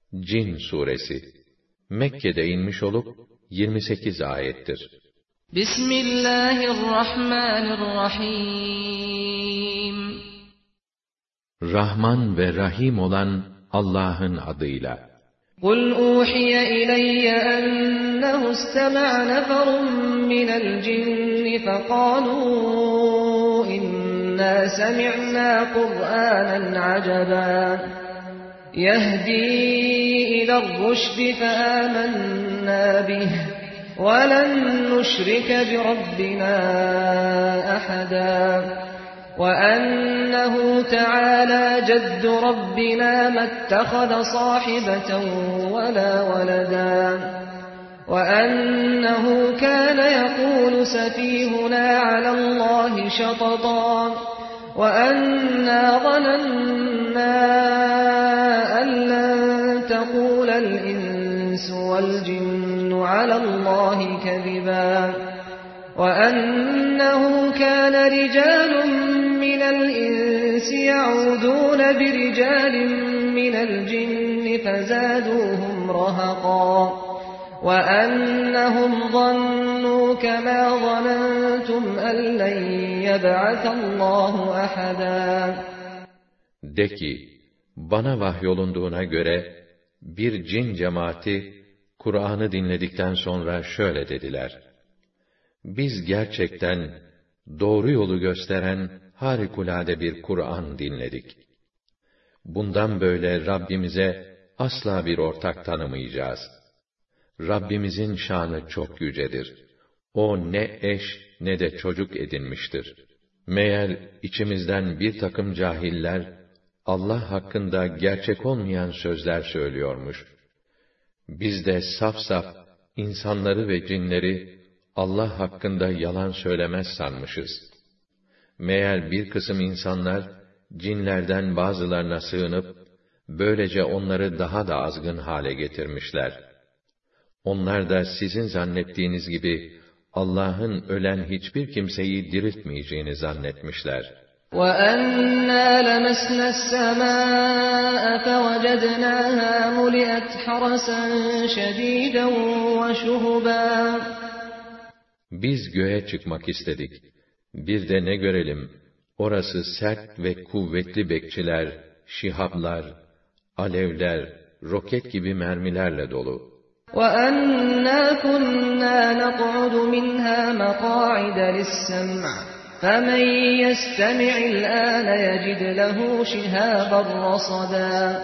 Cin suresi Mekke'de inmiş olup 28 ayettir. Bismillahirrahmanirrahim. Rahman ve Rahim olan Allah'ın adıyla. قُلْ أُوحِيَ إِلَيَّ أَنَّهُ اسْتَمَعَ نَفَرٌ مِّنَ الْجِنِّ فَقَالُوا إِنَّا سَمِعْنَا قُرْآنًا عَجَبًا يَهْدِي إِلَى الرُّشْدِ فَآمَنَّا بِهِ وَلَن نُّشْرِكَ بِرَبِّنَا أَحَدًا وَأَنَّهُ تَعَالَى جَدُّ رَبِّنَا مَا اتَّخَذَ صَاحِبَةً وَلَا وَلَدًا وَأَنَّهُ كَانَ يَقُولُ سَفِيهُنَا عَلَى اللَّهِ شَطَطًا وَأَنَّا ظَنَنَّا أَن لَّن تَقُولَ الْإِنسُ وَالْجِنُّ عَلَى اللَّهِ كَذِبًا وَأَنَّهُ كَانَ رِجَالٌ مِّنَ الْإِنسِ يَعُوذُونَ بِرِجَالٍ مِّنَ الْجِنِّ فَزَادُوهُمْ رَهَقًا وَأَنَّهُمْ ظَنُّوا كَمَا ظَنَنتُمْ أَن لَّن يَبْعَثَ اللَّهُ أَحَدًا. De ki, bana vahyolunduğuna göre bir cin cemaati Kur'an'ı dinledikten sonra şöyle dediler: Biz gerçekten doğru yolu gösteren harikulade bir Kur'an dinledik. Bundan böyle Rabbimize asla bir ortak tanımayacağız. Rabbimizin şanı çok yücedir. O ne eş ne de çocuk edinmiştir. Meğer içimizden bir takım cahiller Allah hakkında gerçek olmayan sözler söylüyormuş. Biz de saf saf insanları ve cinleri Allah hakkında yalan söylemez sanmışız. Meğer bir kısım insanlar cinlerden bazılarına sığınıp böylece onları daha da azgın hale getirmişler. Onlar da sizin zannettiğiniz gibi Allah'ın ölen hiçbir kimseyi diriltmeyeceğini zannetmişler. وَأَنَّا لَمَسْنَا السَّمَاءَ فَوَجَدْنَاهَا مُلِئَتْ حَرَسًا شَدِيدًا وَشُهُبًا. Biz göğe çıkmak istedik. Bir de ne görelim? Orası sert ve kuvvetli bekçiler, şihablar, alevler, roket gibi mermilerle dolu. وَأَنَّا كُنَّا نَقْعُدُ مِنْهَا مَقَاعِدَ لِلسَّمْعِ فَمَنْ يَسْتَمِعِ الْآنَ يَجِدْ لَهُ شِهَابًا رَصَدًا.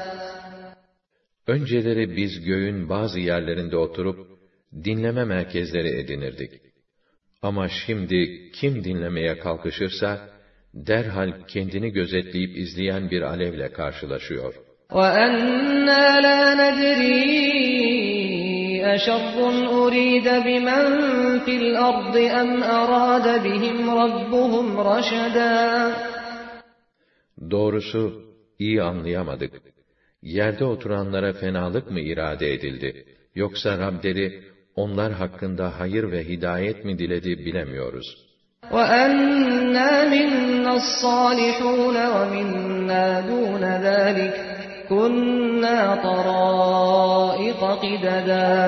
Önceleri biz göğün bazı yerlerinde oturup dinleme merkezleri edinirdik. Ama şimdi kim dinlemeye kalkışırsa derhal kendini gözetleyip izleyen bir alevle karşılaşıyor. وَأَنَّا لَا نَدْرِي أَشَرٌّ أُرِيدَ بِمَنْ فِي الْأَرْضِ أَمْ أَرَادَ بِهِمْ رَبُّهُمْ رَشَدًا. Doğrusu iyi anlayamadık. Yerde oturanlara fenalık mı irade edildi? Yoksa Rableri onlar hakkında hayır ve hidayet mi diledi bilemiyoruz. وَأَنَّا مِنَّا الصَّالِحُونَ وَمِنَّا دُونَ ذَلِكَ كُنَّا طَرَائِقَ قِدَدًا.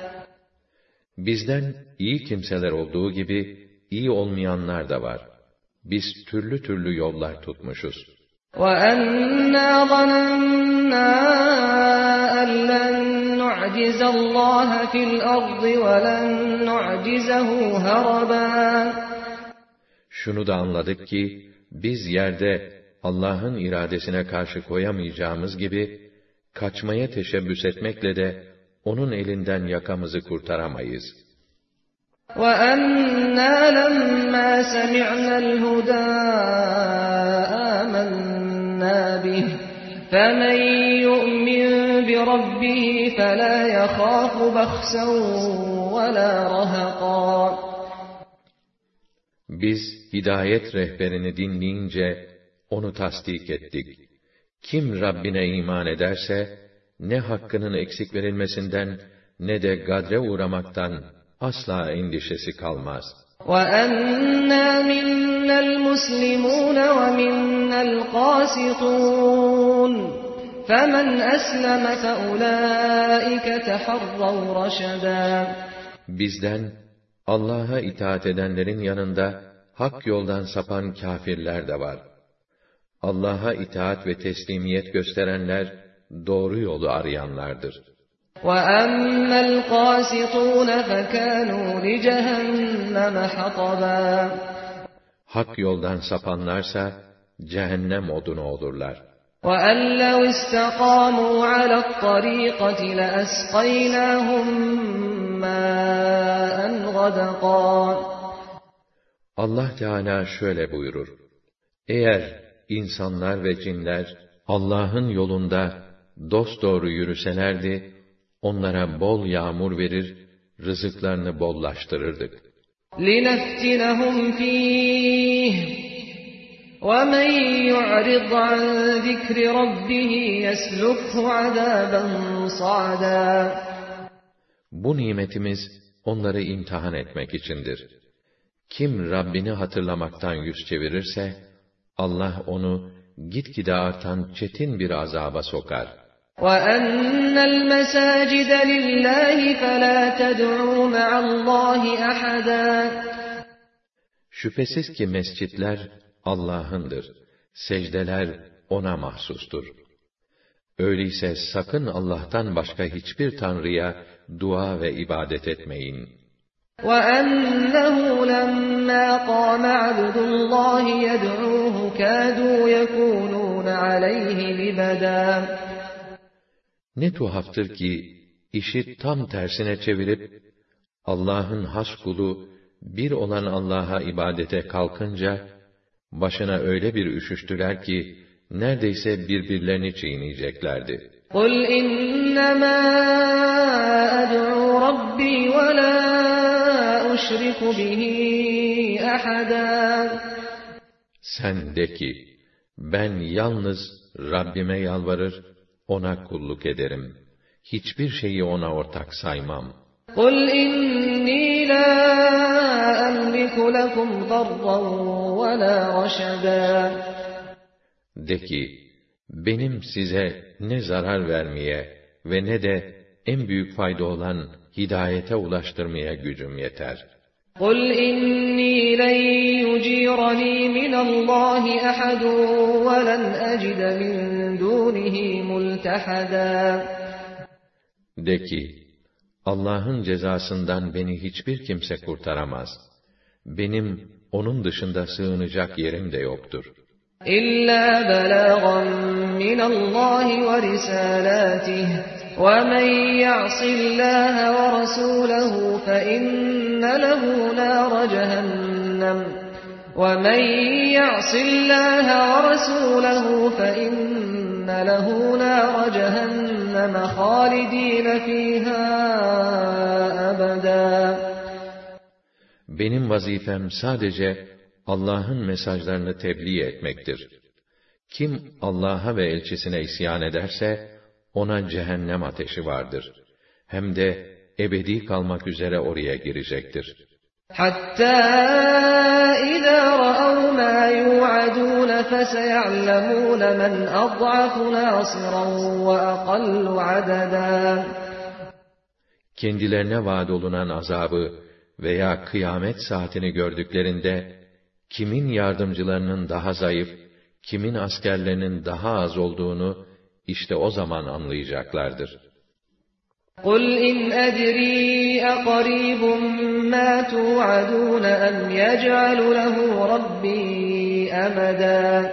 Bizden iyi kimseler olduğu gibi iyi olmayanlar da var. Biz türlü türlü yollar tutmuşuz. وَأَنَّا ظَنَنَّا أَن لَّن نُّعْجِزَ اللَّهَ فِي الْأَرْضِ وَلَن نُّعْجِزَهُ هَرَبًا. Şunu da anladık ki biz yerde Allah'ın iradesine karşı koyamayacağımız gibi kaçmaya teşebbüs etmekle de onun elinden yakamızı kurtaramayız. وَأَنَّا لَمَّا سَمِعْنَا الْهُدَىٰ آمَنَّا بِهِ فَمَن يُؤْمِن بِرَبِّهِ فَلَا يَخَافُ بَخْسًا وَلَا رَهَقًا. Biz hidayet rehberini dinleyince onu tasdik ettik. Kim Rabbine iman ederse ne hakkının eksik verilmesinden ne de gadre uğramaktan asla endişesi kalmaz. وَأَنَّا مِنَّا الْمُسْلِمُونَ وَمِنَّا الْقَاسِطُونَ فَمَنْ أَسْلَمَ فَأُولَٰئِكَ تَحَرَّوْا رَشَدًا. Bizden Allah'a itaat edenlerin yanında hak yoldan sapan kâfirler de var. Allah'a itaat ve teslimiyet gösterenler doğru yolu arayanlardır. وَأَمَّا الْقَاسِطُونَ فَكَانُوا لِجَهَنَّمَ حَطَبًا. Hak yoldan sapanlarsa cehennem odunu olurlar. وَأَنْ لَوْ اسْتَقَامُوا عَلَى الطَّرِيقَةِ لَأَسْقَيْنَاهُمْ مَاءً غَدَقًا. Allah Teala şöyle buyurur: Eğer insanlar ve cinler Allah'ın yolunda dosdoğru yürüselerdi, onlara bol yağmur verir, rızıklarını bollaştırırdık. لِنَفْتِنَهُمْ فِيهِ وَمَنْ يُعْرِضْ عَنْ ذِكْرِ رَبِّهِ يَسْلُكْهُ عَذَابًا صَعَدًا. Bu nimetimiz onları imtihan etmek içindir. Kim Rabbini hatırlamaktan yüz çevirirse, Allah onu gitgide artan çetin bir azaba sokar. وَأَنَّ الْمَسَاجِدَ لِلَّهِ فَلَا تَدْعُوا مَعَ اللّٰهِ أَحَدًا. Şüphesiz ki mescitler Allah'ındır. Secdeler O'na mahsustur. Öyleyse sakın Allah'tan başka hiçbir tanrıya dua ve ibadet etmeyin. وَأَنَّهُ لَمَّا قَامَ عَبْدُ اللّٰهِ يَدْعُوهُ كَادُوا يَكُونُونَ عَلَيْهِ لِبَدًا. Ne tuhaftır ki, işi tam tersine çevirip, Allah'ın has kulu, bir olan Allah'a ibadete kalkınca, başına öyle bir üşüştüler ki, neredeyse birbirlerini çiğneyeceklerdi. قُلْ إِنَّمَا أَدْعُو رَبِّي وَلَا أُشْرِكُ بِهِ أَحَدًا. Sen de ki, ben yalnız Rabbime yalvarır, O'na kulluk ederim. Hiçbir şeyi O'na ortak saymam. قُلْ إِنِّي لَا أَمْلِكُ لَكُمْ ضَرًّا وَلَا رَشَدًا. De ki, benim size ne zarar vermeye ve ne de en büyük fayda olan hidayete ulaştırmaya gücüm yeter. قُلْ إِنِّي لَنْ يُجِيرَنِي مِنَ اللّٰهِ أَحَدٌ وَلَنْ أَجِدَ مِنْ دُونِهِ مُلْتَحَدًا. De ki, Allah'ın cezasından beni hiçbir kimse kurtaramaz. Benim onun dışında sığınacak yerim de yoktur. إِلَّا بَلَاغًا مِنَ اللّٰهِ وَرِسَالَاتِهِ وَمَنْ يَعْصِ اللّٰهَ وَرَسُولَهُ فَإِنَّ لَهُ نَارَ جَهَنَّمَ وَمَنْ يَعْصِ اللّٰهَ وَرَسُولَهُ فَإِنَّ لَهُ نَارَ جَهَنَّمَ خَالِدِينَ فِيهَا أَبَدًا. Benim vazifem sadece Allah'ın mesajlarını tebliğ etmektir. Kim Allah'a ve elçisine isyan ederse, ona cehennem ateşi vardır. Hem de ebedi kalmak üzere oraya girecektir. حَتَّى إِذَا رَأَوْا مَا يُوعَدُونَ فَسَيَعْلَمُونَ مَنْ أَضْعَفُ نَاصِرًا وَأَقَلُّ عَدَدًا. Kendilerine vaad olunan azabı veya kıyamet saatini gördüklerinde, kimin yardımcılarının daha zayıf, kimin askerlerinin daha az olduğunu, işte o zaman anlayacaklardır. قُلْ إِنْ أَدْرِي أَقَرِيبٌ مَا تُوعَدُونَ أَمْ يَجْعَلُ لَهُ رَبِّي أَمَدًا.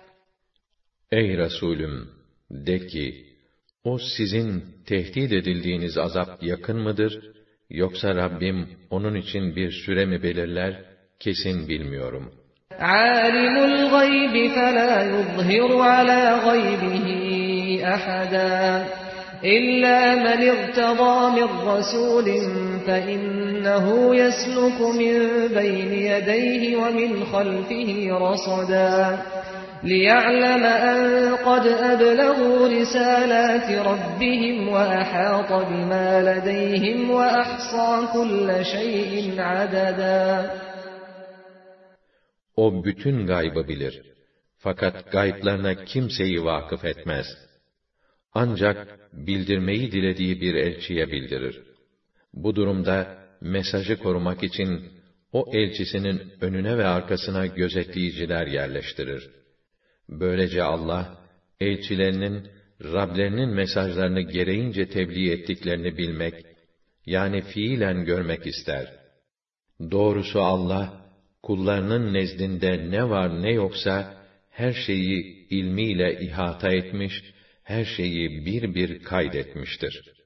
Ey Resulüm! De ki, o sizin tehdit edildiğiniz azap yakın mıdır, yoksa Rabbim onun için bir süre mi belirler, kesin bilmiyorum. عَالِمُ الْغَيْبِ فَلَا يُظْهِرُ عَلَى غَيْبِهِ أَحَدًا إِلَّا مَنِ ارْتَضَىٰ مِنْ رَسُولٍ فَإِنَّهُ يَسْلُكُ مِنْ بَيْنِ يَدَيْهِ وَمِنْ خَلْفِهِ رَصَدًا لِيَعْلَمَ أَنْ قَدْ أَبْلَغُوا رِسَالَاتِ رَبِّهِمْ وَأَحَاطَ بِمَا لَدَيْهِمْ وَأَحْصَىٰ كُلَّ شَيْءٍ عَدَدًا. O bütün gaybı bilir. Fakat gayblarına kimseyi vakıf etmez. ancak bildirmeyi dilediği bir elçiye bildirir. Bu durumda mesajı korumak için o elçisinin önüne ve arkasına gözetleyiciler yerleştirir. Böylece Allah, elçilerinin Rablerinin mesajlarını gereğince tebliğ ettiklerini bilmek, yani fiilen görmek ister. Doğrusu Allah, kullarının nezdinde ne var ne yoksa, her şeyi ilmiyle ihata etmiş, her şeyi bir bir kaydetmiştir.